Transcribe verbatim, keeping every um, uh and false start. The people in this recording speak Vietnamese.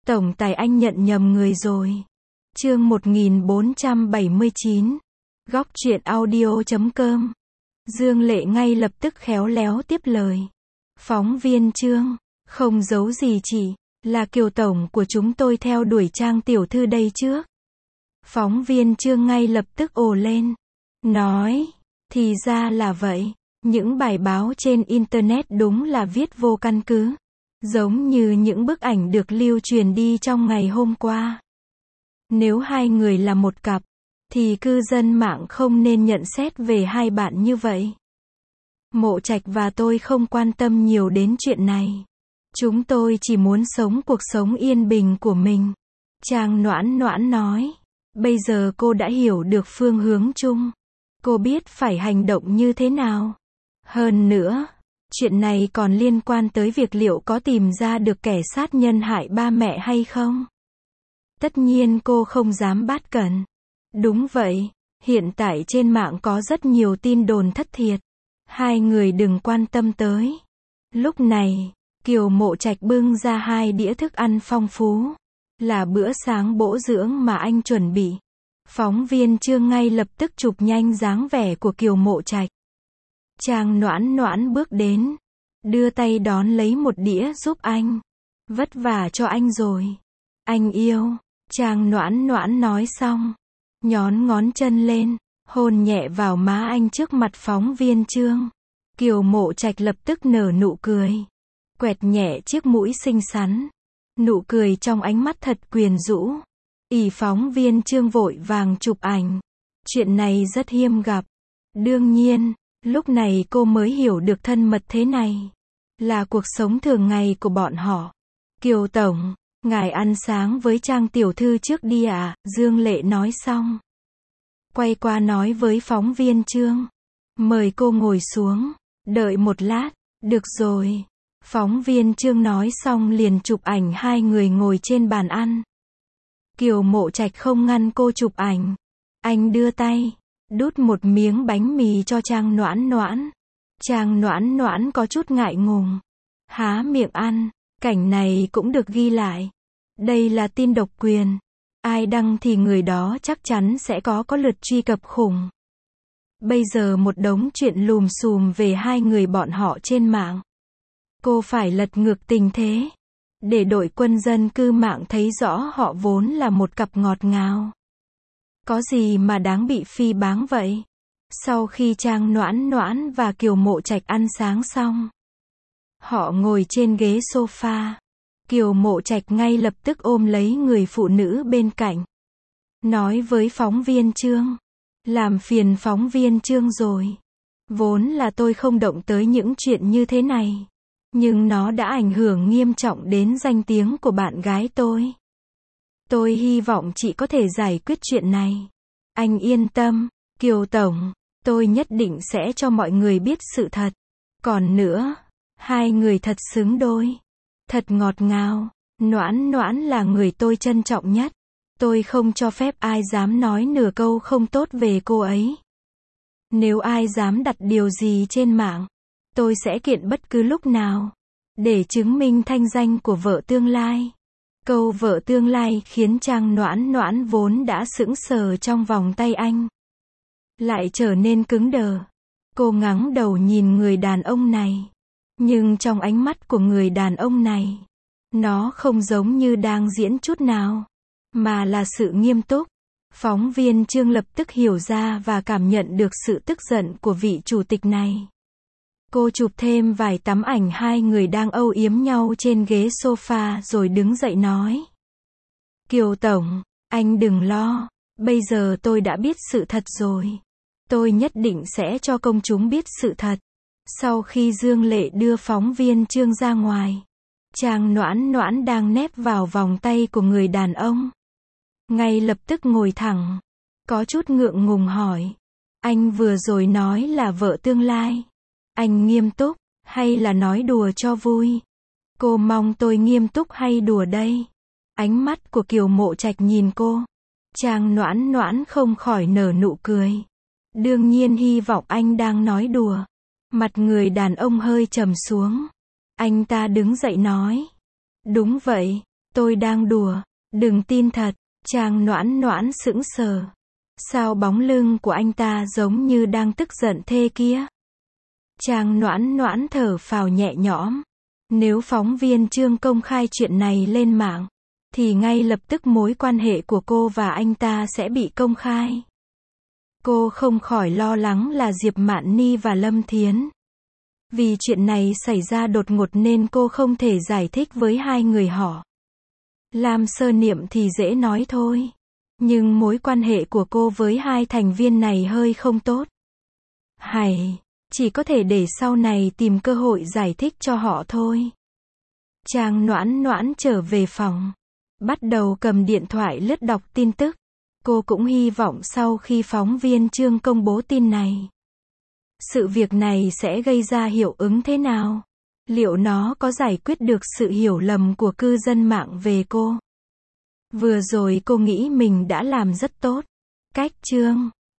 Tổng tài anh nhận nhầm người rồi. Chương một nghìn bốn trăm bảy mươi chín. Góc truyện audio chấm com. Dương Lệ ngay lập tức khéo léo tiếp lời. Phóng viên Trương, không giấu gì chị, là Kiều tổng của chúng tôi theo đuổi Trang tiểu thư đây trước. Phóng viên Trương ngay lập tức ồ lên. Nói, thì ra là vậy. Những bài báo trên Internet đúng là viết vô căn cứ. Giống như những bức ảnh được lưu truyền đi trong ngày hôm qua. Nếu hai người là một cặp, thì cư dân mạng không nên nhận xét về hai bạn như vậy. Mộ Trạch và tôi không quan tâm nhiều đến chuyện này. Chúng tôi chỉ muốn sống cuộc sống yên bình của mình. Trang Noãn Noãn nói. Bây giờ cô đã hiểu được phương hướng chung. Cô biết phải hành động như thế nào. Hơn nữa, chuyện này còn liên quan tới việc liệu có tìm ra được kẻ sát nhân hại ba mẹ hay không. Tất nhiên cô không dám bát cẩn. Đúng vậy, hiện tại trên mạng có rất nhiều tin đồn thất thiệt. Hai người đừng quan tâm tới. Lúc này, Kiều Mộ Trạch bưng ra hai đĩa thức ăn phong phú. Là bữa sáng bổ dưỡng mà anh chuẩn bị. Phóng viên Trương ngay lập tức chụp nhanh dáng vẻ của Kiều Mộ Trạch. Trang Noãn Noãn bước đến, đưa tay đón lấy một đĩa giúp anh. Vất vả cho anh rồi. Anh yêu. Trang Noãn Noãn nói xong, nhón ngón chân lên, hôn nhẹ vào má anh trước mặt phóng viên Trương. Kiều Mộ Trạch lập tức nở nụ cười, quẹt nhẹ chiếc mũi xinh xắn. Nụ cười trong ánh mắt thật quyến rũ. Ỷ phóng viên Trương vội vàng chụp ảnh. Chuyện này rất hiếm gặp. Đương nhiên, lúc này cô mới hiểu được thân mật thế này là cuộc sống thường ngày của bọn họ. Kiều tổng, ngài ăn sáng với Trang tiểu thư trước đi ạ, à? Dương Lệ nói xong, quay qua nói với phóng viên Trương. Mời cô ngồi xuống, đợi một lát. Được rồi. Phóng viên Trương nói xong liền chụp ảnh hai người ngồi trên bàn ăn. Kiều Mộ Trạch không ngăn cô chụp ảnh. Anh đưa tay, đút một miếng bánh mì cho Trang Noãn Noãn. Trang Noãn Noãn có chút ngại ngùng, há miệng ăn. Cảnh này cũng được ghi lại. Đây là tin độc quyền. Ai đăng thì người đó chắc chắn sẽ có có lượt truy cập khủng. Bây giờ một đống chuyện lùm xùm về hai người bọn họ trên mạng. Cô phải lật ngược tình thế, để đội quân dân cư mạng thấy rõ họ vốn là một cặp ngọt ngào. Có gì mà đáng bị phỉ báng vậy? Sau khi Trang Noãn Noãn và Kiều Mộ Trạch ăn sáng xong, họ ngồi trên ghế sofa. Kiều Mộ Trạch ngay lập tức ôm lấy người phụ nữ bên cạnh. Nói với phóng viên Trương. Làm phiền phóng viên Trương rồi. Vốn là tôi không động tới những chuyện như thế này. Nhưng nó đã ảnh hưởng nghiêm trọng đến danh tiếng của bạn gái tôi. Tôi hy vọng chị có thể giải quyết chuyện này. Anh yên tâm, Kiều tổng, tôi nhất định sẽ cho mọi người biết sự thật. Còn nữa, hai người thật xứng đôi. Thật ngọt ngào. Noãn Noãn là người tôi trân trọng nhất. Tôi không cho phép ai dám nói nửa câu không tốt về cô ấy. Nếu ai dám đặt điều gì trên mạng, tôi sẽ kiện bất cứ lúc nào, để chứng minh thanh danh của vợ tương lai. Câu vợ tương lai khiến Trang Noãn Noãn vốn đã sững sờ trong vòng tay anh, lại trở nên cứng đờ. Cô ngẩng đầu nhìn người đàn ông này. Nhưng trong ánh mắt của người đàn ông này, nó không giống như đang diễn chút nào, mà là sự nghiêm túc. Phóng viên Trương lập tức hiểu ra và cảm nhận được sự tức giận của vị chủ tịch này. Cô chụp thêm vài tấm ảnh hai người đang âu yếm nhau trên ghế sofa rồi đứng dậy nói. Kiều tổng, anh đừng lo, bây giờ tôi đã biết sự thật rồi. Tôi nhất định sẽ cho công chúng biết sự thật. Sau khi Dương Lệ đưa phóng viên Trương ra ngoài, Trang Noãn Noãn đang nép vào vòng tay của người đàn ông. Ngay lập tức ngồi thẳng, có chút ngượng ngùng hỏi. Anh vừa rồi nói là vợ tương lai. Anh nghiêm túc, hay là nói đùa cho vui? Cô mong tôi nghiêm túc hay đùa đây? Ánh mắt của Kiều Mộ Trạch nhìn cô. Trang Noãn Noãn không khỏi nở nụ cười. Đương nhiên hy vọng anh đang nói đùa. Mặt người đàn ông hơi trầm xuống. Anh ta đứng dậy nói. Đúng vậy, Tôi đang đùa, đừng tin thật. Trang Noãn Noãn sững sờ. Sao bóng lưng của anh ta giống như đang tức giận thế kia? Trang Noãn Noãn thở phào nhẹ nhõm. Nếu phóng viên Trương công khai chuyện này lên mạng, thì ngay lập tức mối quan hệ của cô và anh ta sẽ bị công khai. Cô không khỏi lo lắng là Diệp Mạn Ni và Lâm Thiến. Vì chuyện này xảy ra đột ngột nên cô không thể giải thích với hai người họ. Lam Sơ Niệm thì dễ nói thôi. Nhưng mối quan hệ của cô với hai thành viên này hơi không tốt. Hay, chỉ có thể để sau này tìm cơ hội giải thích cho họ thôi. Trang Noãn Noãn trở về phòng. Bắt đầu cầm điện thoại lướt đọc tin tức. Cô cũng hy vọng sau khi phóng viên Trương công bố tin này, sự việc này sẽ gây ra hiệu ứng thế nào? Liệu nó có giải quyết được sự hiểu lầm của cư dân mạng về cô? Vừa rồi cô nghĩ mình đã làm rất tốt. Cách Trương